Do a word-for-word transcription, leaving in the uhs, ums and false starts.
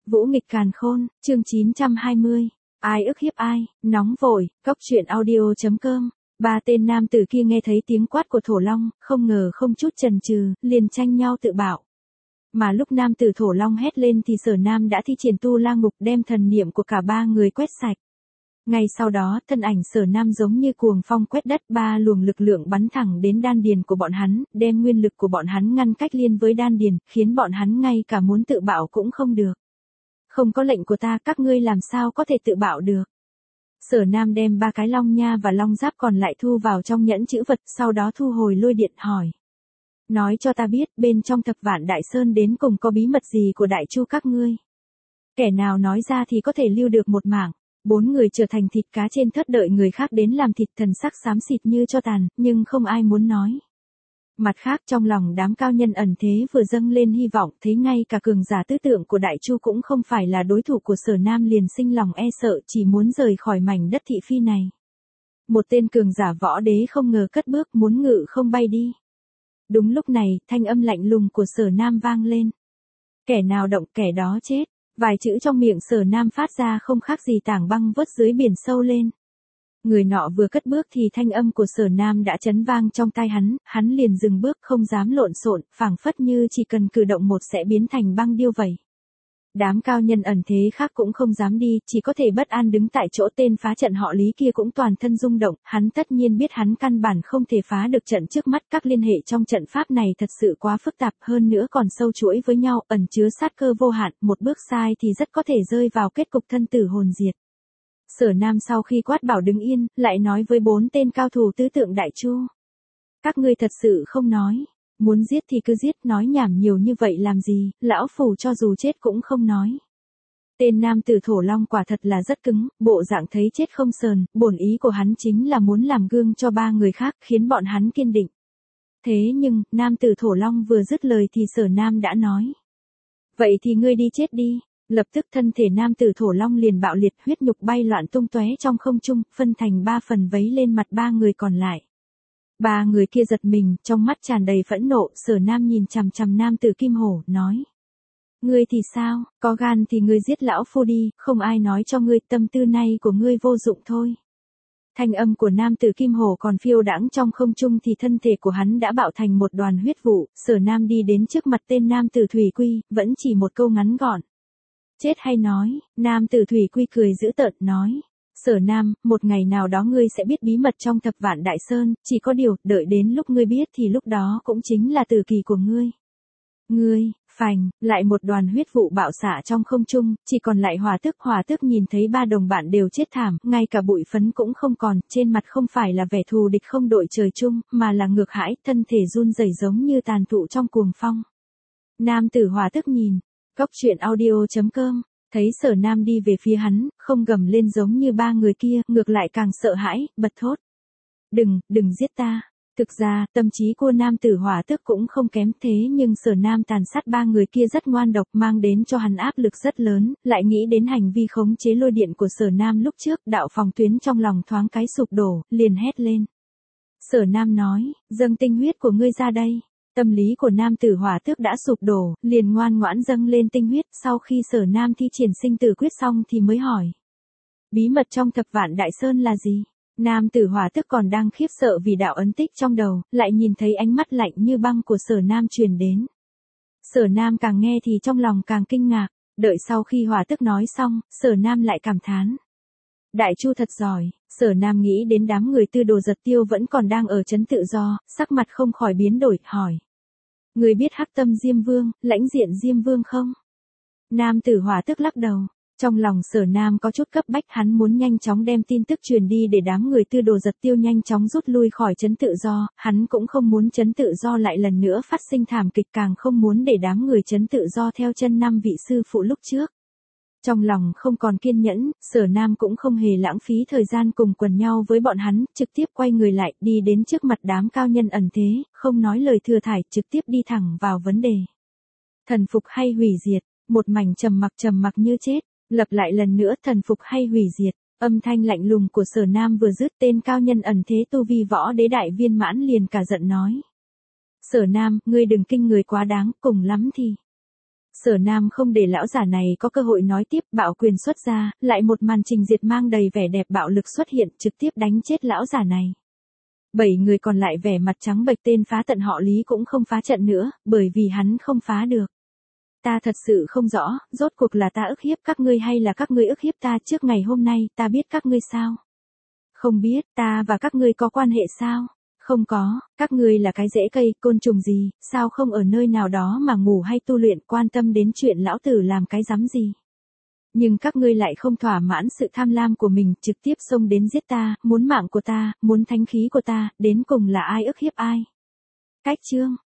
Vũ nghịch càn khôn, chương chín trăm hai mươi. Ai ức hiếp ai, nóng vội, cóc truyện audio.com. Ba tên nam tử kia nghe thấy tiếng quát của Thổ Long, không ngờ không chút chần chừ, liền tranh nhau tự bạo. Mà lúc nam tử Thổ Long hét lên thì Sở Nam đã thi triển tu la ngục đem thần niệm của cả ba người quét sạch. Ngay sau đó, thân ảnh Sở Nam giống như cuồng phong quét đất, ba luồng lực lượng bắn thẳng đến đan điền của bọn hắn, đem nguyên lực của bọn hắn ngăn cách liên với đan điền, khiến bọn hắn ngay cả muốn tự bạo cũng không được. Không có lệnh của ta, các ngươi làm sao có thể tự bạo được. Sở Nam đem ba cái long nha và long giáp còn lại thu vào trong nhẫn chữ vật, sau đó thu hồi lôi điện hỏi. Nói cho ta biết, bên trong Thập Vạn Đại Sơn đến cùng có bí mật gì của Đại Chu các ngươi. Kẻ nào nói ra thì có thể lưu được một mảng. Bốn người trở thành thịt cá trên thớt đợi người khác đến làm thịt, thần sắc xám xịt như tro tàn, nhưng không ai muốn nói. Mặt khác trong lòng đám cao nhân ẩn thế vừa dâng lên hy vọng, thấy ngay cả cường giả tứ tượng của Đại Chu cũng không phải là đối thủ của Sở Nam, liền sinh lòng e sợ, chỉ muốn rời khỏi mảnh đất thị phi này. Một tên cường giả võ đế không ngờ cất bước muốn ngự không bay đi. Đúng lúc này, thanh âm lạnh lùng của Sở Nam vang lên. Kẻ nào động kẻ đó chết. Vài chữ trong miệng Sở Nam phát ra không khác gì tảng băng vớt dưới biển sâu lên. Người nọ vừa cất bước thì thanh âm của Sở Nam đã chấn vang trong tai hắn, hắn liền dừng bước không dám lộn xộn, phảng phất như chỉ cần cử động một sẽ biến thành băng điêu vậy. Đám cao nhân ẩn thế khác cũng không dám đi, chỉ có thể bất an đứng tại chỗ. Tên phá trận họ Lý kia cũng toàn thân rung động, hắn tất nhiên biết hắn căn bản không thể phá được trận trước mắt, các liên hệ trong trận pháp này thật sự quá phức tạp, hơn nữa còn sâu chuỗi với nhau, ẩn chứa sát cơ vô hạn, một bước sai thì rất có thể rơi vào kết cục thân tử hồn diệt. Sở Nam sau khi quát bảo đứng yên, lại nói với bốn tên cao thủ tứ tượng Đại Chu. Các ngươi thật sự không nói. Muốn giết thì cứ giết, nói nhảm nhiều như vậy làm gì, lão phù cho dù chết cũng không nói. Tên nam tử Thổ Long quả thật là rất cứng, bộ dạng thấy chết không sờn, bổn ý của hắn chính là muốn làm gương cho ba người khác, khiến bọn hắn kiên định. Thế nhưng, nam tử Thổ Long vừa dứt lời thì Sở Nam đã nói. Vậy thì ngươi đi chết đi. Lập tức thân thể nam tử Thổ Long liền bạo liệt, huyết nhục bay loạn tung tóe trong không trung, phân thành ba phần vấy lên mặt ba người còn lại. Ba người kia giật mình, trong mắt tràn đầy phẫn nộ. Sở Nam nhìn chằm chằm nam tử Kim Hổ, nói. Ngươi thì sao, có gan thì ngươi giết lão phu đi, không ai nói cho ngươi, tâm tư này của ngươi vô dụng thôi. Thanh âm của nam tử Kim Hổ còn phiêu đãng trong không trung thì thân thể của hắn đã bạo thành một đoàn huyết vụ. Sở Nam đi đến trước mặt tên nam tử Thủy Quy, vẫn chỉ một câu ngắn gọn. Chết hay nói, nam tử Thủy Quy cười dữ tợn nói. Sở Nam, một ngày nào đó ngươi sẽ biết bí mật trong Thập Vạn Đại Sơn, chỉ có điều, đợi đến lúc ngươi biết thì lúc đó cũng chính là tử kỳ của ngươi. Ngươi, phành, lại một đoàn huyết vụ bạo xạ trong không trung, chỉ còn lại Hỏa Tước. Hỏa Tước nhìn thấy ba đồng bạn đều chết thảm, ngay cả bụi phấn cũng không còn, trên mặt không phải là vẻ thù địch không đội trời chung, mà là ngược hãi, thân thể run rẩy giống như tàn thụ trong cuồng phong. Nam tử Hỏa Tước nhìn, cóc truyện audio.com. Thấy Sở Nam đi về phía hắn, không gầm lên giống như ba người kia, ngược lại càng sợ hãi, bật thốt. Đừng, đừng giết ta. Thực ra, tâm trí của nam tử Hỏa Tước cũng không kém, thế nhưng Sở Nam tàn sát ba người kia rất ngoan độc, mang đến cho hắn áp lực rất lớn, lại nghĩ đến hành vi khống chế lôi điện của Sở Nam lúc trước, đạo phòng tuyến trong lòng thoáng cái sụp đổ, liền hét lên. Sở Nam nói, dâng tinh huyết của ngươi ra đây. Tâm lý của nam tử Hỏa Tước đã sụp đổ, liền ngoan ngoãn dâng lên tinh huyết, sau khi Sở Nam thi triển sinh tử quyết xong thì mới hỏi. Bí mật trong Thập Vạn Đại Sơn là gì? Nam tử Hỏa Tước còn đang khiếp sợ vì đạo ấn tích trong đầu, lại nhìn thấy ánh mắt lạnh như băng của Sở Nam truyền đến. Sở Nam càng nghe thì trong lòng càng kinh ngạc, đợi sau khi Hỏa Tước nói xong, Sở Nam lại cảm thán. Đại Chu thật giỏi. Sở Nam nghĩ đến đám người Tư Đồ Giật Tiêu vẫn còn đang ở trấn tự do, sắc mặt không khỏi biến đổi, hỏi. Người biết Hắc Tâm Diêm Vương, Lãnh Diện Diêm Vương không? Nam tử Hỏa Tước lắc đầu. Trong lòng Sở Nam có chút cấp bách, hắn muốn nhanh chóng đem tin tức truyền đi để đám người Tư Đồ Giật Tiêu nhanh chóng rút lui khỏi trấn tự do, hắn cũng không muốn trấn tự do lại lần nữa phát sinh thảm kịch, càng không muốn để đám người trấn tự do theo chân năm vị sư phụ lúc trước. Trong lòng không còn kiên nhẫn, Sở Nam cũng không hề lãng phí thời gian cùng quần nhau với bọn hắn, trực tiếp quay người lại, đi đến trước mặt đám cao nhân ẩn thế, không nói lời thừa thải, trực tiếp đi thẳng vào vấn đề. Thần phục hay hủy diệt? Một mảnh trầm mặc trầm mặc như chết, lặp lại lần nữa, thần phục hay hủy diệt? Âm thanh lạnh lùng của Sở Nam vừa dứt, tên cao nhân ẩn thế tu vi võ đế đại viên mãn liền cả giận nói. Sở Nam, ngươi đừng kinh người quá đáng, cùng lắm thì. Sở Nam không để lão giả này có cơ hội nói tiếp, bạo quyền xuất ra, lại một màn trình diệt mang đầy vẻ đẹp bạo lực xuất hiện, trực tiếp đánh chết lão giả này. Bảy người còn lại vẻ mặt trắng bệch, tên phá tận họ Lý cũng không phá trận nữa, bởi vì hắn không phá được. Ta thật sự không rõ, rốt cuộc là ta ức hiếp các ngươi hay là các ngươi ức hiếp ta trước ngày hôm nay, ta biết các ngươi sao? Không biết, ta và các ngươi có quan hệ sao? Không có, các ngươi là cái rễ cây, côn trùng gì, sao không ở nơi nào đó mà ngủ hay tu luyện, quan tâm đến chuyện lão tử làm cái rắm gì? Nhưng các ngươi lại không thỏa mãn sự tham lam của mình, trực tiếp xông đến giết ta, muốn mạng của ta, muốn thánh khí của ta, đến cùng là ai ức hiếp ai? Cách chương